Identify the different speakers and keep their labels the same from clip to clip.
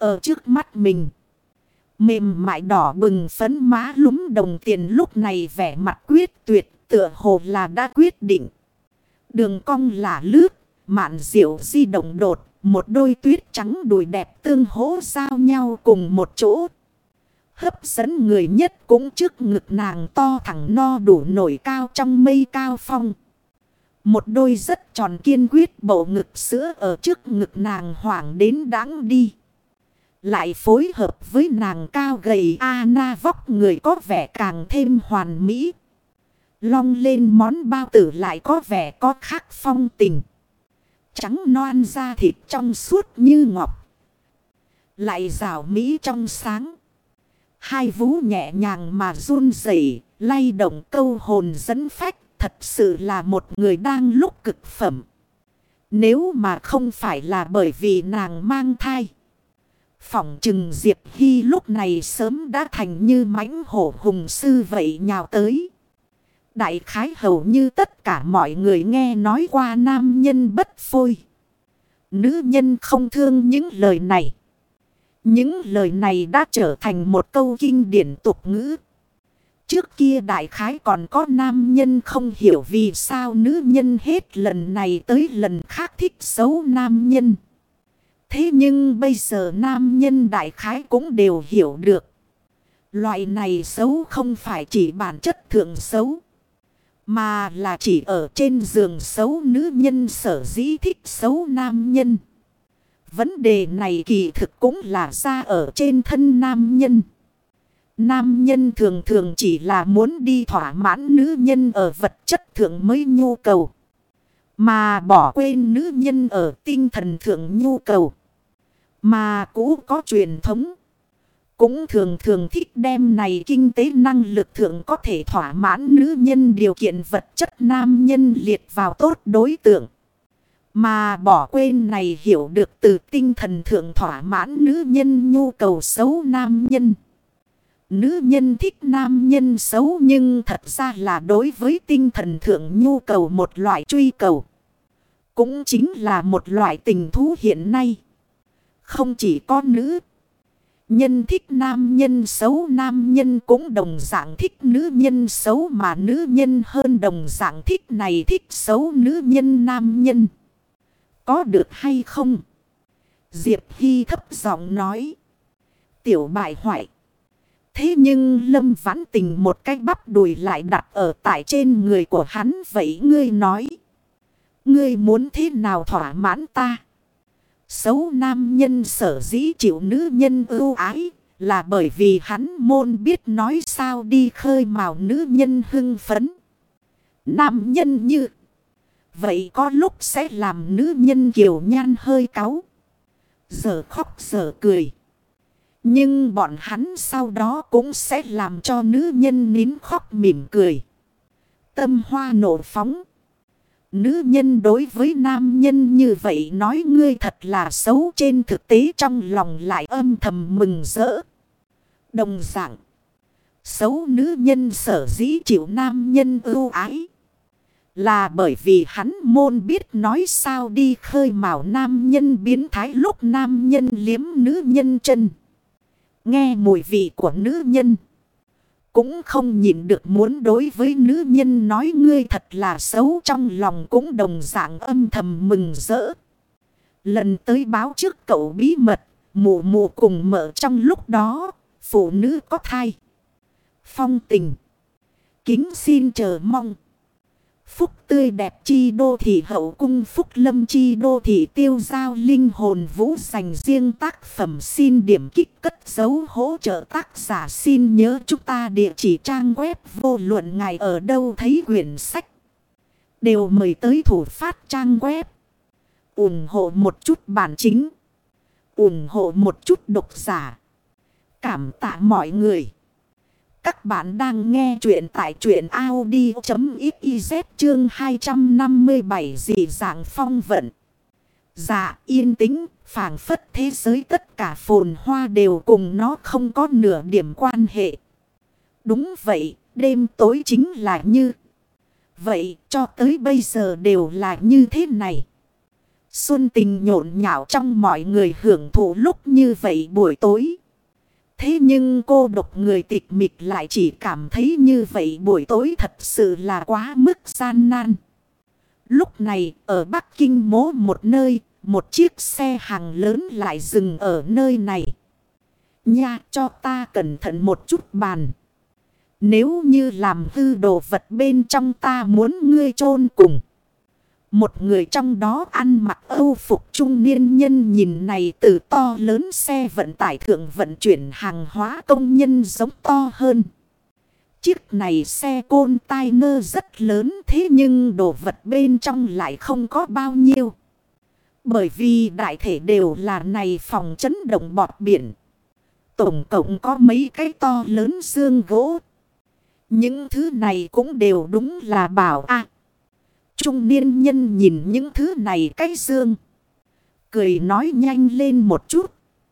Speaker 1: ở trước mắt mình. Mềm mại đỏ bừng phấn má lúm đồng tiền lúc này vẻ mặt quyết tuyệt, tựa hồ là đã quyết định. Đường cong là lướt, mạn diệu di động đột, một đôi tuyết trắng đùi đẹp tương hỗ giao nhau cùng một chỗ. Hấp dẫn người nhất cũng trước ngực nàng to thẳng no đủ nổi cao trong mây cao phong. Một đôi rất tròn kiên quyết bộ ngực sữa ở trước ngực nàng hoảng đến đáng đi. Lại phối hợp với nàng cao gầy Anna vóc người có vẻ càng thêm hoàn mỹ. Long lên món bao tử lại có vẻ có khác phong tình. Trắng non da thịt trong suốt như ngọc. Lại rảo mỹ trong sáng. Hai vú nhẹ nhàng mà run rẩy, lay động câu hồn dẫn phách. Thật sự là một người đang lúc cực phẩm. Nếu mà không phải là bởi vì nàng mang thai. Phỏng chừng Diệp Hy lúc này sớm đã thành như mãnh hổ hùng sư vậy nhào tới. Đại khái hầu như tất cả mọi người nghe nói qua nam nhân bất phôi. Nữ nhân không thương những lời này. Những lời này đã trở thành một câu kinh điển tục ngữ. Trước kia đại khái còn có nam nhân không hiểu vì sao nữ nhân hết lần này tới lần khác thích xấu nam nhân. Thế nhưng bây giờ nam nhân đại khái cũng đều hiểu được. Loại này xấu không phải chỉ bản chất thượng xấu. Mà là chỉ ở trên giường xấu nữ nhân sở dĩ thích xấu nam nhân. Vấn đề này kỳ thực cũng là ra ở trên thân nam nhân. Nam nhân thường thường chỉ là muốn đi thỏa mãn nữ nhân ở vật chất thượng mới nhu cầu. Mà bỏ quên nữ nhân ở tinh thần thượng nhu cầu. Mà cũ có truyền thống. Cũng thường thường thích đem này kinh tế năng lực thượng có thể thỏa mãn nữ nhân điều kiện vật chất nam nhân liệt vào tốt đối tượng. Mà bỏ quên này hiểu được từ tinh thần thượng thỏa mãn nữ nhân nhu cầu xấu nam nhân. Nữ nhân thích nam nhân xấu nhưng thật ra là đối với tinh thần thượng nhu cầu một loại truy cầu. Cũng chính là một loại tình thú hiện nay. Không chỉ có nữ nhân thích nam nhân xấu, nam nhân cũng đồng dạng thích nữ nhân xấu mà nữ nhân hơn đồng dạng thích này thích xấu nữ nhân nam nhân. Có được hay không? Diệp Hy thấp giọng nói. Tiểu bại hoại. Thế nhưng Lâm Vãn Tình một cái bắp đùi lại đặt ở tại trên người của hắn. Vậy ngươi nói. Ngươi muốn thế nào thỏa mãn ta? Xấu nam nhân sở dĩ chịu nữ nhân ưu ái. Là bởi vì hắn môn biết nói sao đi khơi mào nữ nhân hưng phấn. Nam nhân như vậy có lúc sẽ làm nữ nhân kiều nhan hơi cáu. Giờ khóc giờ cười. Nhưng bọn hắn sau đó cũng sẽ làm cho nữ nhân nín khóc mỉm cười. Tâm hoa nổ phóng. Nữ nhân đối với nam nhân như vậy nói ngươi thật là xấu, trên thực tế trong lòng lại âm thầm mừng rỡ. Đồng dạng. Xấu nữ nhân sở dĩ chịu nam nhân ưu ái. Là bởi vì hắn môn biết nói sao đi khơi mào nam nhân biến thái lúc nam nhân liếm nữ nhân chân. Nghe mùi vị của nữ nhân. Cũng không nhịn được muốn đối với nữ nhân nói ngươi thật là xấu, trong lòng cũng đồng dạng âm thầm mừng rỡ. Lần tới báo trước cậu bí mật, mụ mụ cùng mợ trong lúc đó, phụ nữ có thai. Phong tình. Kính xin chờ mong. Phúc tươi đẹp chi đô thị hậu cung, phúc lâm chi đô thị tiêu giao linh hồn vũ, dành riêng tác phẩm xin điểm kích cất dấu hỗ trợ tác giả. Xin nhớ chúng ta địa chỉ trang web vô luận ngài ở đâu thấy quyển sách đều mời tới thủ phát trang web. Ủng hộ một chút bản chính, ủng hộ một chút độc giả. Cảm tạ mọi người. Các bạn đang nghe chuyện tại truyện audio.xyz chương 257 dị dạng phong vận. Dạ yên tĩnh, phảng phất thế giới tất cả phồn hoa đều cùng nó không có nửa điểm quan hệ. Đúng vậy, đêm tối chính là như vậy, cho tới bây giờ đều là như thế này. Xuân tình nhộn nhạo trong mọi người hưởng thụ lúc như vậy buổi tối. Thế nhưng cô độc người tịch mịch lại chỉ cảm thấy như vậy buổi tối thật sự là quá mức gian nan. Lúc này ở Bắc Kinh mố một nơi, một chiếc xe hàng lớn lại dừng ở nơi này. Nha, cho ta cẩn thận một chút bàn. Nếu như làm hư đồ vật bên trong ta muốn ngươi chôn cùng. Một người trong đó ăn mặc âu phục trung niên nhân nhìn này từ to lớn xe vận tải thượng vận chuyển hàng hóa công nhân giống to hơn. Chiếc này xe container rất lớn thế nhưng đồ vật bên trong lại không có bao nhiêu. Bởi vì đại thể đều là này phòng chấn động bọt biển. Tổng cộng có mấy cái to lớn xương gỗ. Những thứ này cũng đều đúng là bảo Trung niên nhân nhìn những thứ này cái xương. Cười nói nhanh lên một chút.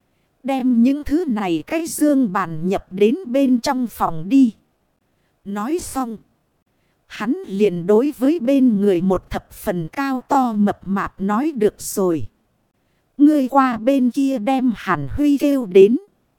Speaker 1: Đem những thứ này cái xương bàn nhập đến bên trong phòng đi. Nói xong. Hắn liền đối với bên người một thập phần cao to mập mạp nói được rồi. Ngươi qua bên kia đem Hàn Huy kêu đến.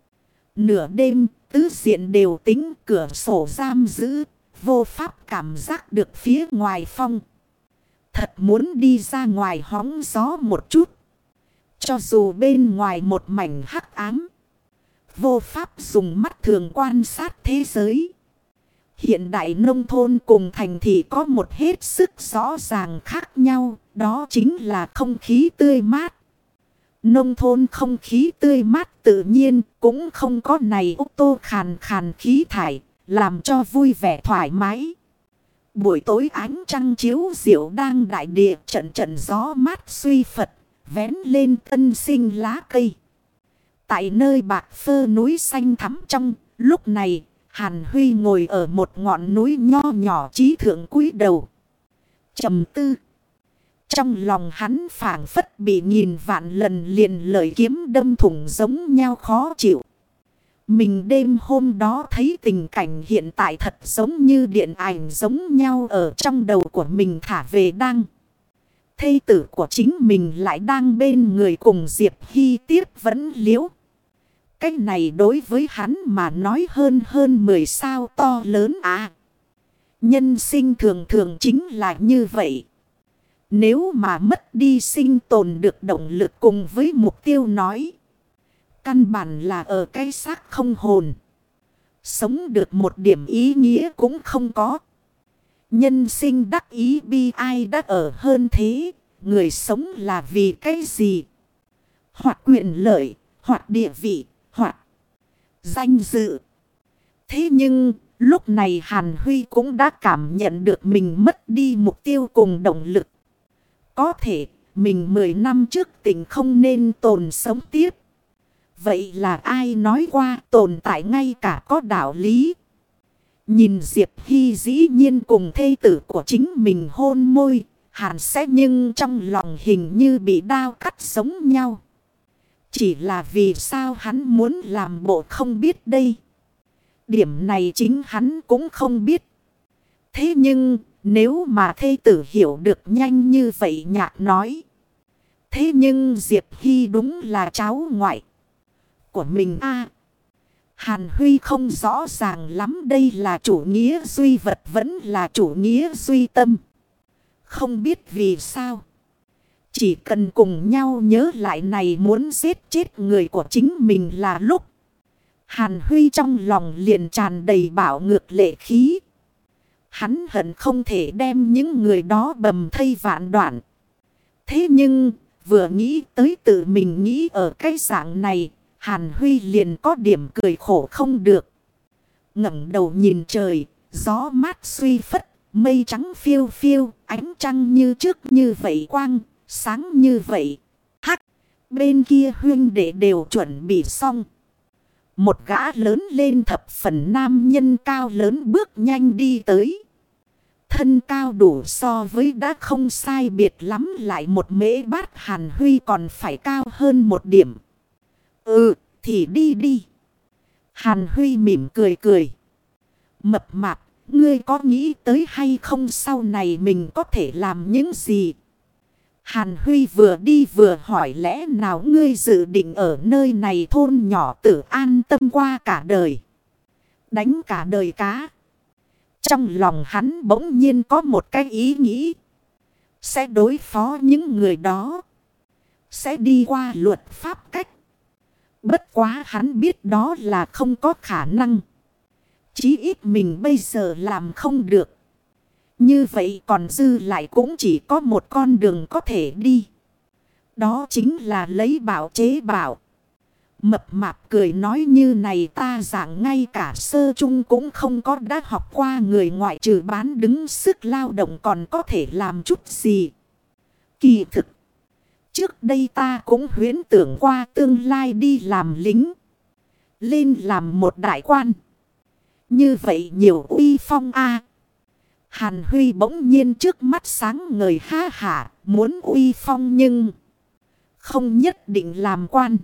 Speaker 1: Nửa đêm tứ diện đều tính cửa sổ giam giữ. Vô pháp cảm giác được phía ngoài phong. Thật muốn đi ra ngoài hóng gió một chút. Cho dù bên ngoài một mảnh hắc ám. Vô pháp dùng mắt thường quan sát thế giới. Hiện đại nông thôn cùng thành thị có một hết sức rõ ràng khác nhau. Đó chính là không khí tươi mát. Nông thôn không khí tươi mát tự nhiên cũng không có này ô tô khàn khàn khí thải. Làm cho vui vẻ thoải mái. Buổi tối ánh trăng chiếu diệu đang đại địa trận trận gió mát suy phật. Vén lên tân sinh lá cây. Tại nơi bạc phơ núi xanh thắm trong lúc này. Hàn Huy ngồi ở một ngọn núi nho nhỏ trí thượng cúi đầu. Trầm tư. Trong lòng hắn phảng phất bị nghìn vạn lần liền lợi kiếm đâm thủng giống nhau khó chịu. Mình đêm hôm đó thấy tình cảnh hiện tại thật giống như điện ảnh giống nhau ở trong đầu của mình thả về đang. Thê tử của chính mình lại đang bên người cùng Diệp Hy tiếp vẫn liễu. Cái này đối với hắn mà nói hơn 10 sao to lớn Nhân sinh thường thường chính là như vậy. Nếu mà mất đi sinh tồn được động lực cùng với mục tiêu nói. Căn bản là ở cái xác không hồn. Sống được một điểm ý nghĩa cũng không có. Nhân sinh đắc ý bi ai đã ở hơn thế. Người sống là vì cái gì? Hoặc quyền lợi, hoặc địa vị, hoặc danh dự. Thế nhưng lúc này Hàn Huy cũng đã cảm nhận được mình mất đi mục tiêu cùng động lực. Có thể mình 10 năm trước tỉnh không nên tồn sống tiếp. Vậy là ai nói qua tồn tại ngay cả có đạo lý. Nhìn Diệp Hy dĩ nhiên cùng thê tử của chính mình hôn môi. Hàn sẽ nhưng trong lòng hình như bị đao cắt giống nhau. Chỉ là vì sao hắn muốn làm bộ không biết đây. Điểm này chính hắn cũng không biết. Thế nhưng nếu mà thê tử hiểu được nhanh như vậy nhạc nói. Thế nhưng Diệp Hy đúng là cháu ngoại của mình Hàn Huy không rõ ràng lắm đây là chủ nghĩa duy vật vẫn là chủ nghĩa duy tâm. Không biết vì sao. Chỉ cần cùng nhau nhớ lại này muốn giết chết người của chính mình là lúc. Hàn Huy trong lòng liền tràn đầy bạo ngược lệ khí. Hắn hận không thể đem những người đó bầm thây vạn đoạn. Thế nhưng vừa nghĩ tới tự mình nghĩ ở cái dạng này. Hàn Huy liền có điểm cười khổ không được. Ngẩng đầu nhìn trời, gió mát suy phất, mây trắng phiêu phiêu, ánh trăng như trước như vậy quang, sáng như vậy. Hắc, bên kia huynh đệ đều chuẩn bị xong. Một gã lớn lên thập phần nam nhân cao lớn bước nhanh đi tới. Thân cao đủ so với đã không sai biệt lắm lại một mễ bát Hàn Huy còn phải cao hơn một điểm. Thì đi đi. Hàn Huy mỉm cười cười. Mập mạp, ngươi có nghĩ tới hay không sau này mình có thể làm những gì? Hàn Huy vừa đi vừa hỏi lẽ nào ngươi dự định ở nơi này thôn nhỏ tử an tâm qua cả đời. Đánh cả đời cá. Trong lòng hắn bỗng nhiên có một cái ý nghĩ. Sẽ đối phó những người đó. Sẽ đi qua luật pháp cách. Bất quá hắn biết đó là không có khả năng. Chí ít mình bây giờ làm không được. Như vậy còn dư lại cũng chỉ có một con đường có thể đi. Đó chính là lấy bảo chế bảo. Mập mạp cười nói như này ta giảng ngay cả sơ chung cũng không có đã học qua người ngoại trừ bán đứng sức lao động còn có thể làm chút gì. Kỳ thực. Trước đây ta cũng huyễn tưởng qua tương lai đi làm lính. Lên làm một đại quan. Như vậy nhiều uy phong a. Hàn Huy bỗng nhiên trước mắt sáng ngời ha hả. Muốn uy phong nhưng không nhất định làm quan.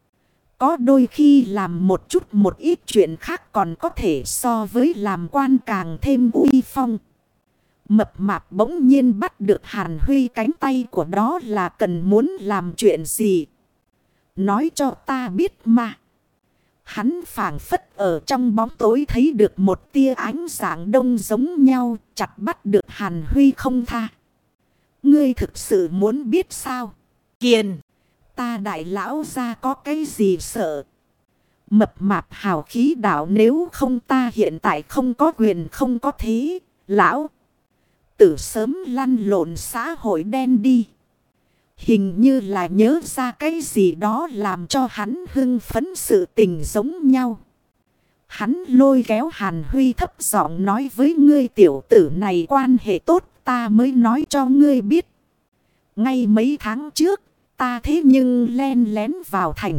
Speaker 1: Có đôi khi làm một chút một ít chuyện khác còn có thể so với làm quan càng thêm uy phong. Mập mạp bỗng nhiên bắt được Hàn Huy cánh tay của đó là cần muốn làm chuyện gì. Nói cho ta biết mà. Hắn phảng phất ở trong bóng tối thấy được một tia ánh sáng đông giống nhau chặt bắt được Hàn Huy không tha. Ngươi thực sự muốn biết sao? Kiền, ta đại lão ra có cái gì sợ? Mập mạp hào khí đạo nếu không ta hiện tại không có quyền không có thế. Lão tử sớm lăn lộn xã hội đen đi. Hình như là nhớ ra cái gì đó làm cho hắn hưng phấn sự tình giống nhau. Hắn lôi kéo Hàn Huy thấp giọng nói với ngươi tiểu tử này quan hệ tốt ta mới nói cho ngươi biết. Ngay mấy tháng trước ta thế nhưng len lén vào thành.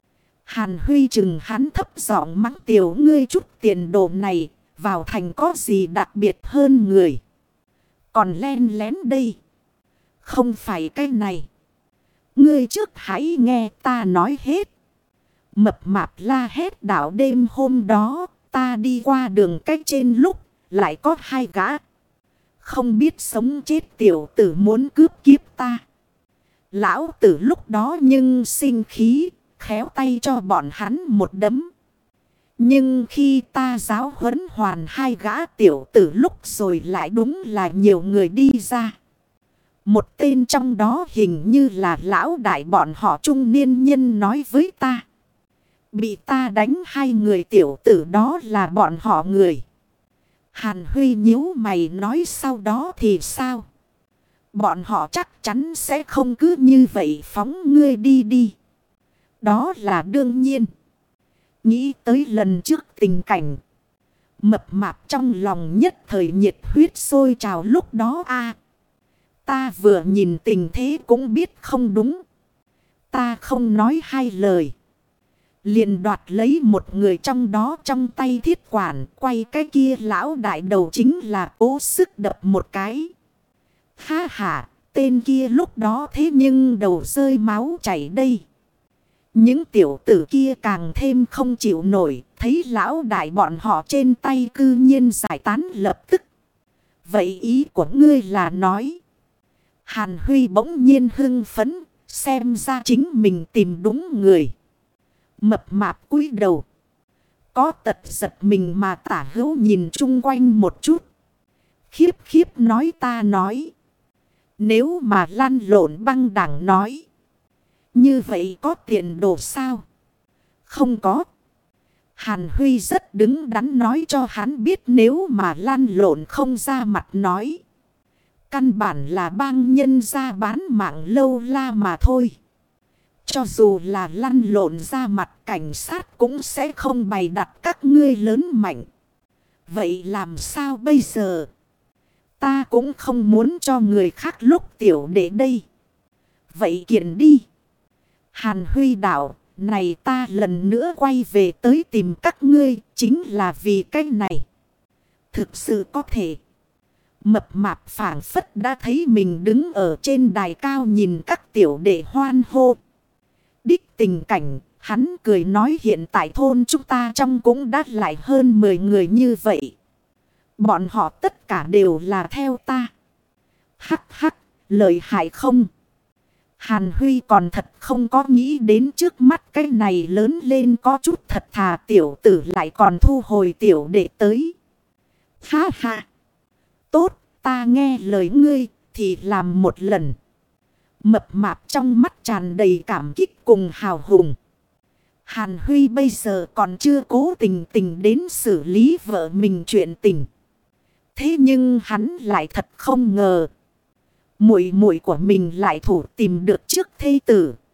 Speaker 1: Hàn Huy chừng hắn thấp giọng mắng tiểu ngươi chút tiền đồ này vào thành có gì đặc biệt hơn người. Còn len lén đây. Không phải cái này. Ngươi trước hãy nghe ta nói hết. Mập mạp la hét đảo đêm hôm đó. Ta đi qua đường cách trên lúc. Lại có hai gã. Không biết sống chết tiểu tử muốn cướp kiếp ta. Lão tử lúc đó nhưng sinh khí. Khéo tay cho bọn hắn một đấm. Nhưng khi ta giáo huấn hoàn hai gã tiểu tử lúc rồi lại đúng là nhiều người đi ra. Một tên trong đó hình như là lão đại bọn họ trung niên nhân nói với ta. Bị ta đánh hai người tiểu tử đó là bọn họ người. Hàn Huy nhíu mày nói sau đó thì sao? Bọn họ chắc chắn sẽ không cứ như vậy phóng ngươi đi đi. Đó là đương nhiên. Nghĩ tới lần trước tình cảnh. Mập mạp trong lòng nhất thời nhiệt huyết sôi trào lúc đó a. Ta vừa nhìn tình thế cũng biết không đúng. Ta không nói hai lời. Liền đoạt lấy một người trong đó trong tay thiết quản. Quay cái kia lão đại đầu chính là cố sức đập một cái. Ha ha, tên kia lúc đó thế nhưng đầu rơi máu chảy đây. Những tiểu tử kia càng thêm không chịu nổi. Thấy lão đại bọn họ trên tay cư nhiên giải tán lập tức. Vậy ý của ngươi là nói. Hàn Huy bỗng nhiên hưng phấn. Xem ra chính mình tìm đúng người. Mập mạp cúi đầu. Có tật giật mình mà tả hữu nhìn chung quanh một chút. Khiếp khiếp nói ta nói. Nếu mà lăn lộn băng đảng nói. Như vậy có tiền đồ sao? Không có. Hàn Huy rất đứng đắn nói cho hắn biết nếu mà lăn lộn không ra mặt nói. Căn bản là bang nhân ra bán mạng lâu la mà thôi. Cho dù là lăn lộn ra mặt cảnh sát cũng sẽ không bày đặt các ngươi lớn mạnh. Vậy làm sao bây giờ? Ta cũng không muốn cho người khác lúc tiểu đệ đây. Vậy kiện đi. Hàn Huy đạo, này ta lần nữa quay về tới tìm các ngươi, chính là vì cái này. Thực sự có thể. Mập mạp phảng phất đã thấy mình đứng ở trên đài cao nhìn các tiểu đệ hoan hô. Đích tình cảnh, hắn cười nói hiện tại thôn chúng ta trong cũng đã lại hơn 10 người như vậy. Bọn họ tất cả đều là theo ta. Hắc hắc, lợi hại không? Hàn Huy còn thật không có nghĩ đến trước mắt cái này lớn lên có chút thật thà tiểu tử lại còn thu hồi tiểu đệ tới. Ha ha! Tốt, ta nghe lời ngươi thì làm một lần. Mập mạp trong mắt tràn đầy cảm kích cùng hào hùng. Hàn Huy bây giờ còn chưa cố tình đến xử lý vợ mình chuyện tình. Thế nhưng hắn lại thật không ngờ. Muội muội của mình lại thủ tìm được trước thê tử.